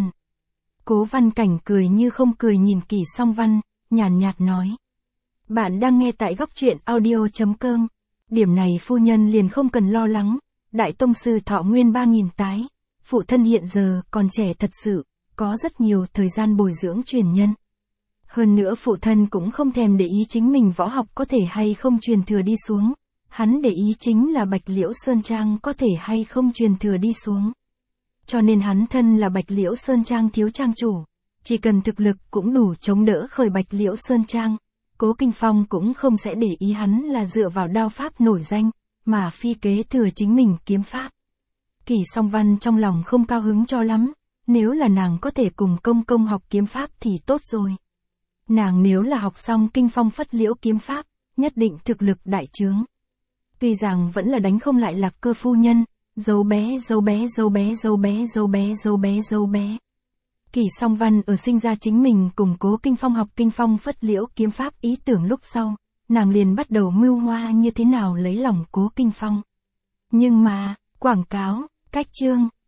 S1: Cố Văn Cảnh cười như không cười nhìn Kỷ Song Văn, nhàn nhạt nói. Bạn đang nghe tại góc truyện audio chấm com. Điểm này phu nhân liền không cần lo lắng, đại tông sư thọ nguyên ba nghìn tái, phụ thân hiện giờ còn trẻ thật sự, có rất nhiều thời gian bồi dưỡng truyền nhân. Hơn nữa phụ thân cũng không thèm để ý chính mình võ học có thể hay không truyền thừa đi xuống, hắn để ý chính là Bạch Liễu Sơn Trang có thể hay không truyền thừa đi xuống. Cho nên hắn thân là Bạch Liễu Sơn Trang thiếu trang chủ, chỉ cần thực lực cũng đủ chống đỡ khởi Bạch Liễu Sơn Trang, Cố Kinh Phong cũng không sẽ để ý hắn là dựa vào đao pháp nổi danh, mà phi kế thừa chính mình kiếm pháp. Kỷ Song Văn trong lòng không cao hứng cho lắm, nếu là nàng có thể cùng công công học kiếm pháp thì tốt rồi. Nàng nếu là học xong kinh phong phất liễu kiếm pháp, nhất định thực lực đại trướng. Tuy rằng vẫn là đánh không lại Lạc Cơ phu nhân, dâu bé dâu bé dâu bé dâu bé dâu bé dâu bé dâu bé. Kỷ Song Văn ở sinh ra chính mình cùng Cố Kinh Phong học kinh phong phất liễu kiếm pháp ý tưởng lúc sau, nàng liền bắt đầu mưu hoa như thế nào lấy lòng Cố Kinh Phong. Nhưng mà, quảng cáo, cách chương,